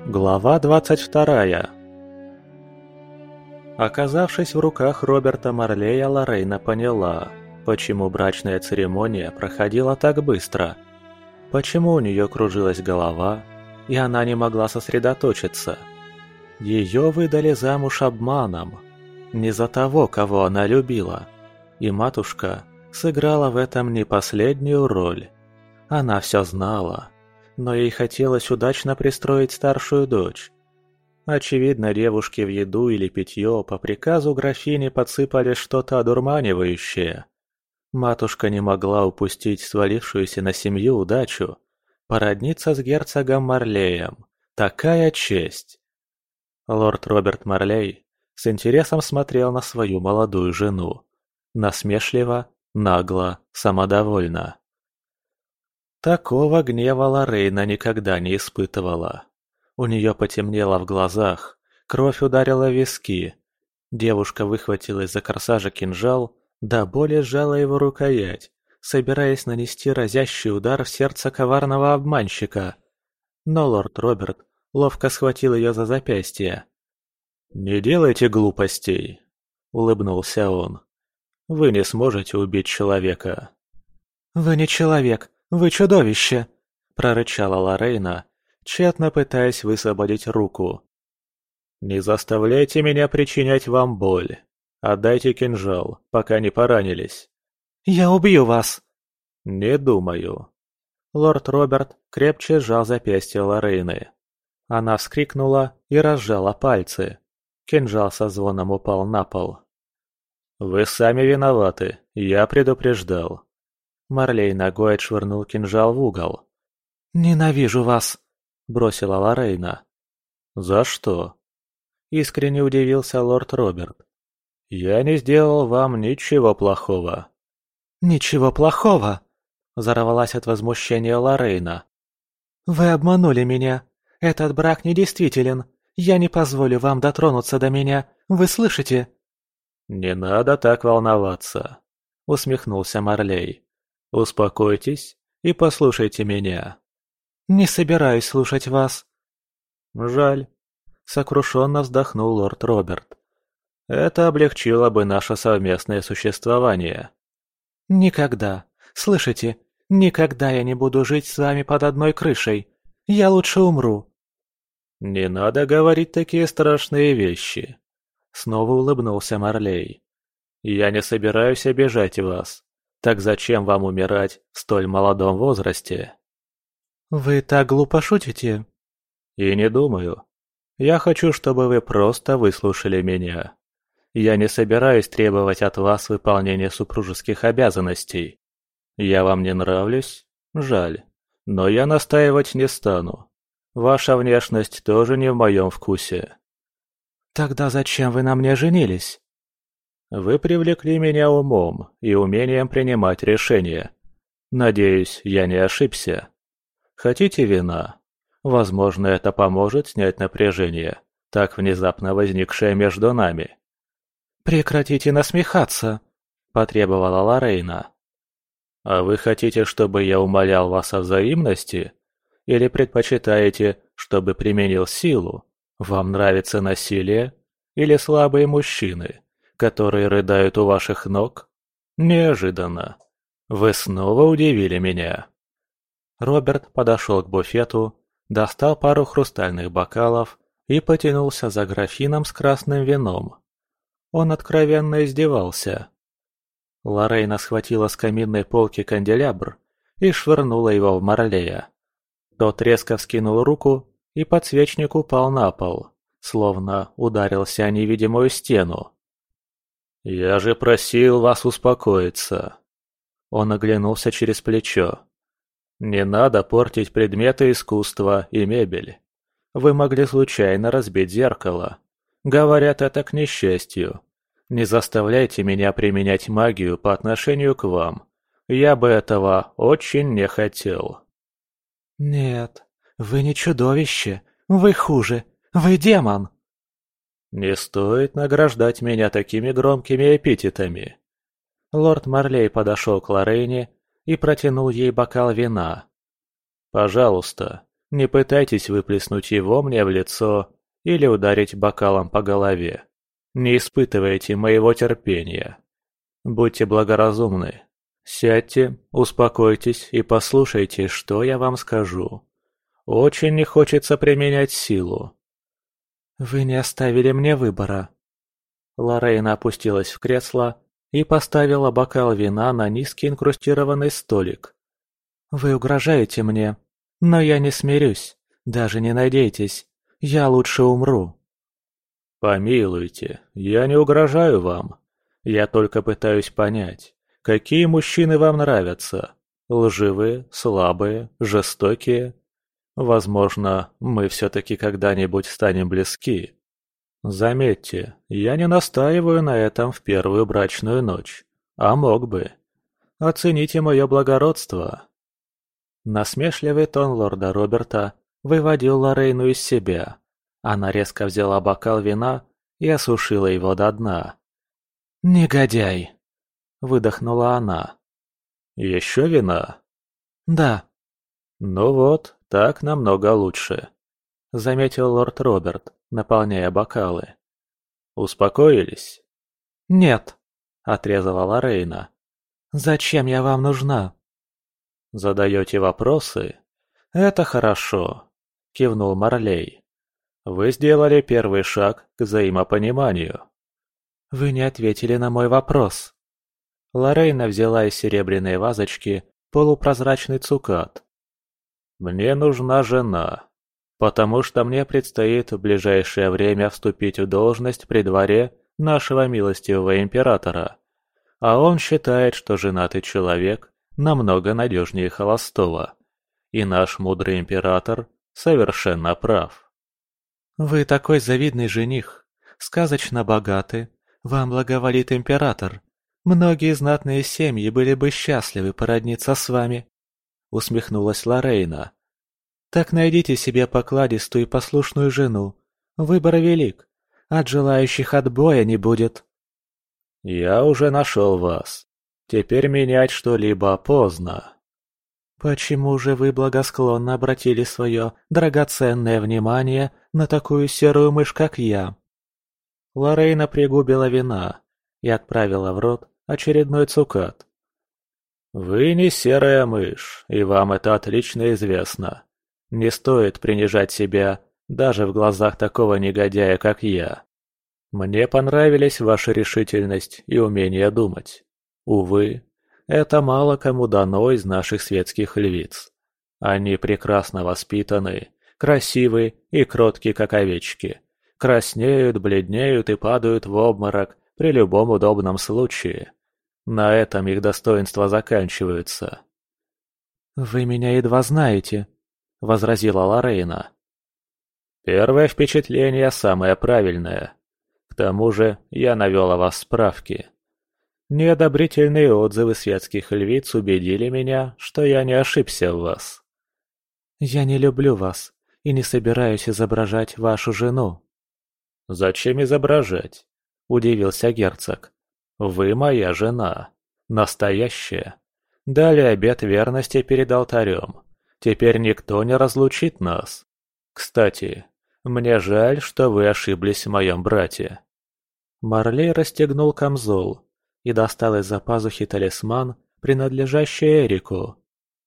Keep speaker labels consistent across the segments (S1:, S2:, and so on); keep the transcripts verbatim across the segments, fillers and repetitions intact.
S1: Глава двадцать вторая. Оказавшись в руках Роберта Марлея, Лорейна поняла, почему брачная церемония проходила так быстро, почему у нее кружилась голова, и она не могла сосредоточиться. Ее выдали замуж обманом, не за того, кого она любила, и матушка сыграла в этом не последнюю роль. Она все знала, но ей хотелось удачно пристроить старшую дочь. Очевидно, девушке в еду или питье по приказу графини подсыпали что-то одурманивающее. Матушка не могла упустить свалившуюся на семью удачу. Породниться с герцогом Марлеем. Такая честь! Лорд Роберт Марлей с интересом смотрел на свою молодую жену. Насмешливо, нагло, самодовольно. Такого гнева Лорейна никогда не испытывала. У нее потемнело в глазах, кровь ударила в виски. Девушка выхватила из-за корсажа кинжал, до боли сжала его рукоять, собираясь нанести разящий удар в сердце коварного обманщика. Но лорд Роберт ловко схватил ее за запястье. «Не делайте глупостей», — улыбнулся он. «Вы не сможете убить человека». «Вы не человек. «Вы чудовище!» – прорычала Лорейна, тщетно пытаясь высвободить руку. «Не заставляйте меня причинять вам боль. Отдайте кинжал, пока не поранились». «Я убью вас!» «Не думаю». Лорд Роберт крепче сжал запястье Лорейны. Она вскрикнула и разжала пальцы. Кинжал со звоном упал на пол. «Вы сами виноваты, я предупреждал». Марлей ногой отшвырнул кинжал в угол. «Ненавижу вас!» – бросила Лорейна. «За что?» – искренне удивился лорд Роберт. «Я не сделал вам ничего плохого». «Ничего плохого!» – взорвалась от возмущения Лорейна. «Вы обманули меня. Этот брак недействителен. Я не позволю вам дотронуться до меня. Вы слышите?» «Не надо так волноваться», – усмехнулся Марлей. «Успокойтесь и послушайте меня». «Не собираюсь слушать вас». «Жаль», — сокрушенно вздохнул лорд Роберт. «Это облегчило бы наше совместное существование». «Никогда, слышите, никогда я не буду жить с вами под одной крышей. Я лучше умру». «Не надо говорить такие страшные вещи», — снова улыбнулся Марлей. «Я не собираюсь обижать вас. Так зачем вам умирать в столь молодом возрасте?» «Вы так глупо шутите?» «И не думаю. Я хочу, чтобы вы просто выслушали меня. Я не собираюсь требовать от вас выполнения супружеских обязанностей. Я вам не нравлюсь? Жаль. Но я настаивать не стану. Ваша внешность тоже не в моем вкусе». «Тогда зачем вы на мне женились?» «Вы привлекли меня умом и умением принимать решения. Надеюсь, я не ошибся. Хотите вина? Возможно, это поможет снять напряжение, так внезапно возникшее между нами». «Прекратите насмехаться», – потребовала Лорейна. «А вы хотите, чтобы я умолял вас о взаимности? Или предпочитаете, чтобы применил силу? Вам нравится насилие? Или слабые мужчины, которые рыдают у ваших ног? Неожиданно. Вы снова удивили меня». Роберт подошел к буфету, достал пару хрустальных бокалов и потянулся за графином с красным вином. Он откровенно издевался. Лорейна схватила с каминной полки канделябр и швырнула его в Марлея. Тот резко вскинул руку, и подсвечник упал на пол, словно ударился о невидимую стену. «Я же просил вас успокоиться». Он оглянулся через плечо. «Не надо портить предметы искусства и мебель. Вы могли случайно разбить зеркало. Говорят, это к несчастью. Не заставляйте меня применять магию по отношению к вам. Я бы этого очень не хотел». «Нет, вы не чудовище. Вы хуже. Вы демон». «Не стоит награждать меня такими громкими эпитетами». Лорд Марлей подошел к Лорейне и протянул ей бокал вина. «Пожалуйста, Не пытайтесь выплеснуть его мне в лицо или ударить бокалом по голове. Не испытывайте моего терпения. Будьте благоразумны. Сядьте, успокойтесь и послушайте, что я вам скажу. Очень не хочется применять силу». «Вы не оставили мне выбора». Лорейна опустилась в кресло и поставила бокал вина на низкий инкрустированный столик. «Вы угрожаете мне, но я не смирюсь, даже не надейтесь, я лучше умру». «Помилуйте, я не угрожаю вам. Я только пытаюсь понять, какие мужчины вам нравятся? Лживые, слабые, жестокие? Возможно, мы все-таки когда-нибудь станем близки. Заметьте, я не настаиваю на этом в первую брачную ночь, а мог бы. Оцените мое благородство». Насмешливый тон лорда Роберта выводил Лорейну из себя. Она резко взяла бокал вина и осушила его до дна. «Негодяй!» – выдохнула она. «Еще вина?» «Да». «Ну вот, так намного лучше», – заметил лорд Роберт, наполняя бокалы. «Успокоились?» «Нет», – отрезала Лорейна. «Зачем я вам нужна?» «Задаете вопросы? Это хорошо», – кивнул Марлей. «Вы сделали первый шаг к взаимопониманию». «Вы не ответили на мой вопрос». Лорейна взяла из серебряной вазочки полупрозрачный цукат. «Мне нужна жена, потому что мне предстоит в ближайшее время вступить в должность при дворе нашего милостивого императора, а он считает, что женатый человек намного надежнее холостого, и наш мудрый император совершенно прав». «Вы такой завидный жених, сказочно богаты, вам благоволит император. Многие знатные семьи были бы счастливы породниться с вами», — усмехнулась Лорейна. «Так найдите себе покладистую и послушную жену. Выбор велик, от желающих отбоя не будет». «Я уже нашел вас. Теперь менять что-либо поздно». «Почему же вы благосклонно обратили свое драгоценное внимание на такую серую мышь, как я?» Лорейна пригубила вина и отправила в рот очередной цукат. «Вы не серая мышь, и вам это отлично известно. Не стоит принижать себя даже в глазах такого негодяя, как я. Мне понравились ваша решительность и умение думать. Увы, это мало кому дано из наших светских львиц. Они прекрасно воспитаны, красивы и кротки, как овечки. Краснеют, бледнеют и падают в обморок при любом удобном случае. На этом их достоинства заканчиваются». «Вы меня едва знаете», — возразила Лорейна. «Первое впечатление самое правильное. К тому же я навел о вас справки. Неодобрительные отзывы светских львиц убедили меня, что я не ошибся в вас». «Я не люблю вас и не собираюсь изображать вашу жену». «Зачем изображать?» – удивился герцог. «Вы моя жена. Настоящая. Дали обет верности перед алтарем. Теперь никто не разлучит нас. Кстати, мне жаль, что вы ошиблись в моем брате». Марлей расстегнул камзол и достал из-за пазухи талисман, принадлежащий Эрику.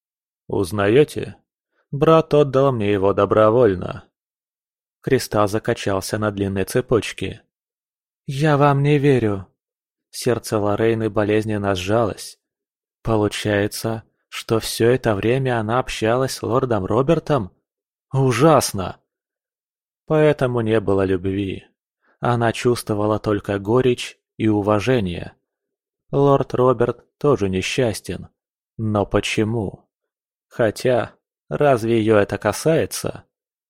S1: «Узнаете? Брат отдал мне его добровольно». Кристалл закачался на длинной цепочке. «Я вам не верю». Сердце Лорейны болезненно сжалось. Получается, что все это время она общалась с лордом Робертом? Ужасно! Поэтому не было любви. Она чувствовала только горечь и уважение. Лорд Роберт тоже несчастен. Но почему? Хотя, разве ее это касается?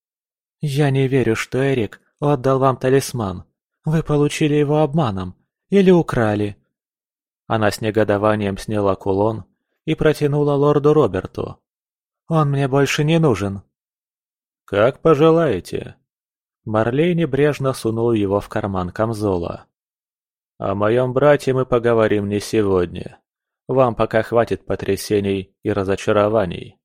S1: «Я не верю, что Эрик отдал вам талисман. Вы получили его обманом или украли?» Она с негодованием сняла кулон и протянула лорду Роберту. «Он мне больше не нужен». «Как пожелаете». Марлей небрежно сунул его в карман камзола. «О моем брате мы поговорим не сегодня. Вам пока хватит потрясений и разочарований.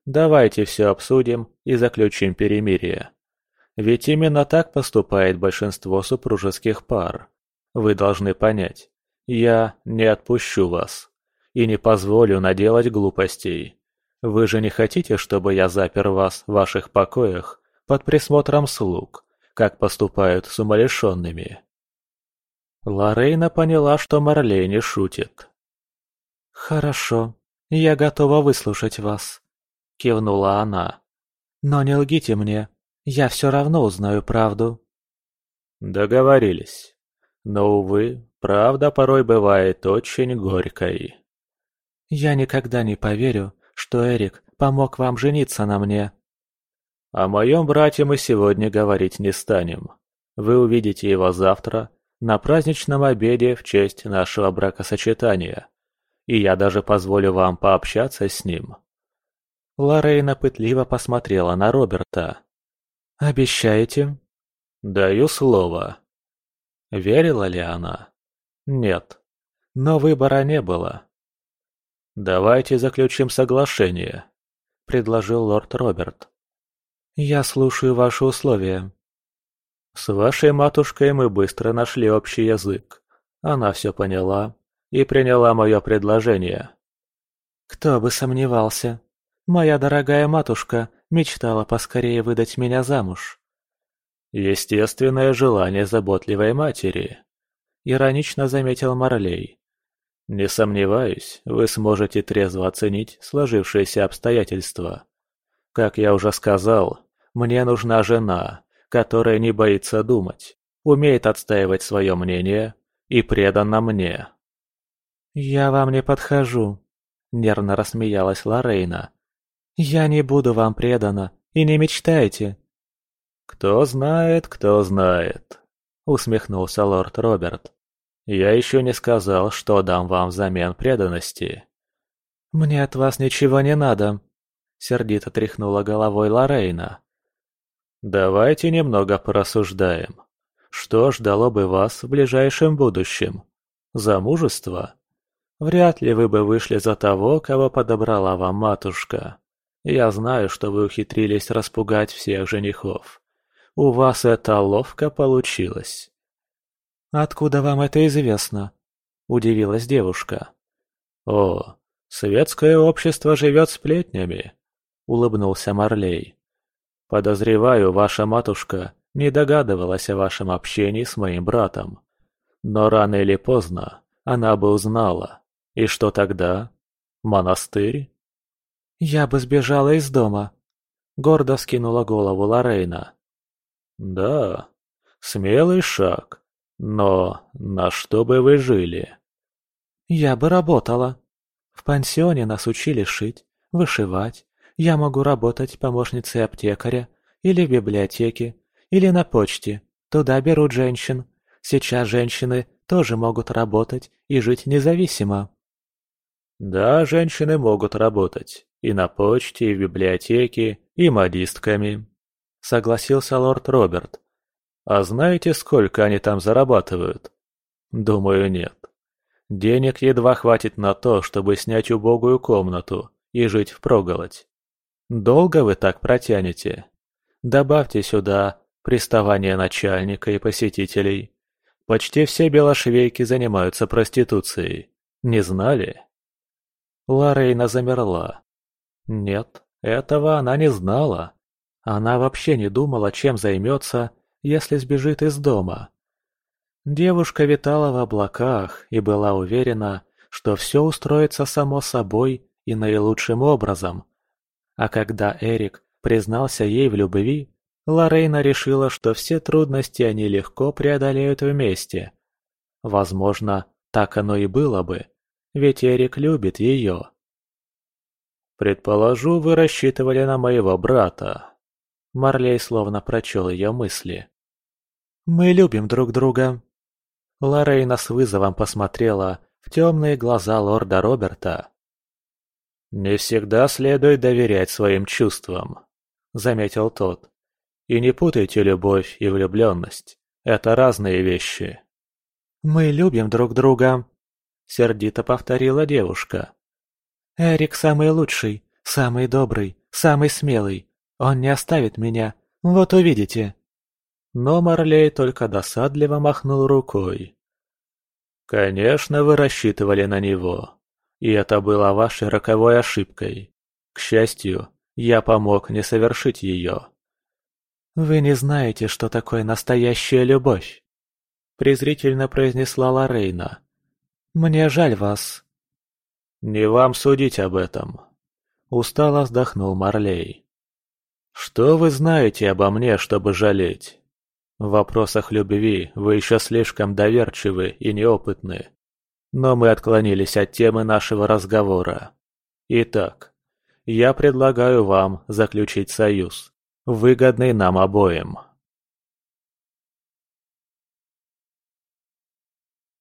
S1: Давайте все обсудим и заключим перемирие. Ведь именно так поступает большинство супружеских пар. Вы должны понять, я не отпущу вас и не позволю наделать глупостей. Вы же не хотите, чтобы я запер вас в ваших покоях под присмотром слуг, как поступают с умалишенными?» Лорейна поняла, что Марлей не шутит. «Хорошо, я готова выслушать вас», — кивнула она. «Но не лгите мне, я все равно узнаю правду». «Договорились. Но, увы, правда порой бывает очень горькой». «Я никогда не поверю, что Эрик помог вам жениться на мне». «О моем брате мы сегодня говорить не станем. Вы увидите его завтра на праздничном обеде в честь нашего бракосочетания. И я даже позволю вам пообщаться с ним». Лорейна пытливо посмотрела на Роберта. «Обещаете?» «Даю слово». Верила ли она? Нет. Но выбора не было. «Давайте заключим соглашение», — предложил лорд Роберт. «Я слушаю ваши условия». «С вашей матушкой мы быстро нашли общий язык. Она все поняла и приняла мое предложение». «Кто бы сомневался. Моя дорогая матушка мечтала поскорее выдать меня замуж». «Естественное желание заботливой матери», — иронично заметил Марлей. «Не сомневаюсь, вы сможете трезво оценить сложившиеся обстоятельства. Как я уже сказал, мне нужна жена, которая не боится думать, умеет отстаивать свое мнение и предана мне». «Я вам не подхожу», — нервно рассмеялась Лорейна. «Я не буду вам предана, и не мечтайте». «Кто знает, кто знает», — усмехнулся лорд Роберт. «Я еще не сказал, что дам вам взамен преданности». «Мне от вас ничего не надо», — сердито тряхнула головой Лорейна. «Давайте немного порассуждаем. Что ждало бы вас в ближайшем будущем? Замужество? Вряд ли вы бы вышли за того, кого подобрала вам матушка. Я знаю, что вы ухитрились распугать всех женихов. У вас это ловко получилось». «Откуда вам это известно?» – удивилась девушка. «О, светское общество живет сплетнями», – улыбнулся Марлей. «Подозреваю, ваша матушка не догадывалась о вашем общении с моим братом. Но рано или поздно она бы узнала. И что тогда? Монастырь?» «Я бы сбежала из дома», – гордо вскинула голову Лорейна. «Да, смелый шаг. Но на что бы вы жили?» «Я бы работала. В пансионе нас учили шить, вышивать. Я могу работать помощницей аптекаря, или в библиотеке, или на почте. Туда берут женщин. Сейчас женщины тоже могут работать и жить независимо». «Да, женщины могут работать. И на почте, и в библиотеке, и модистками», — согласился лорд Роберт. «А знаете, сколько они там зарабатывают? Думаю, нет. Денег едва хватит на то, чтобы снять убогую комнату и жить впроголодь. Долго вы так протянете? Добавьте сюда приставание начальника и посетителей. Почти все белошвейки занимаются проституцией. Не знали?» Лорейна замерла. Нет, этого она не знала. Она вообще не думала, чем займется, если сбежит из дома. Девушка витала в облаках и была уверена, что все устроится само собой и наилучшим образом. А когда Эрик признался ей в любви, Лорейна решила, что все трудности они легко преодолеют вместе. Возможно, так оно и было бы, ведь Эрик любит ее. «Предположу, вы рассчитывали на моего брата». Марлей словно прочел ее мысли. «Мы любим друг друга». Лорейна с вызовом посмотрела в темные глаза лорда Роберта. «Не всегда следует доверять своим чувствам», — заметил тот. «И не путайте любовь и влюбленность. Это разные вещи». «Мы любим друг друга», — сердито повторила девушка. «Эрик самый лучший, самый добрый,
S2: самый смелый. Он не оставит меня, вот увидите».
S1: Но Марлей только досадливо махнул рукой. «Конечно, вы рассчитывали на него. И это было вашей роковой ошибкой. К счастью, я помог не совершить ее».
S2: «Вы не знаете, что такое настоящая любовь», — презрительно произнесла Лорейна. «Мне жаль вас».
S1: «Не вам судить об этом», — устало вздохнул Марлей. «Что вы знаете обо мне, чтобы жалеть? В вопросах любви вы еще слишком доверчивы и неопытны. Но мы отклонились от темы нашего разговора. Итак, я предлагаю вам заключить союз, выгодный нам обоим».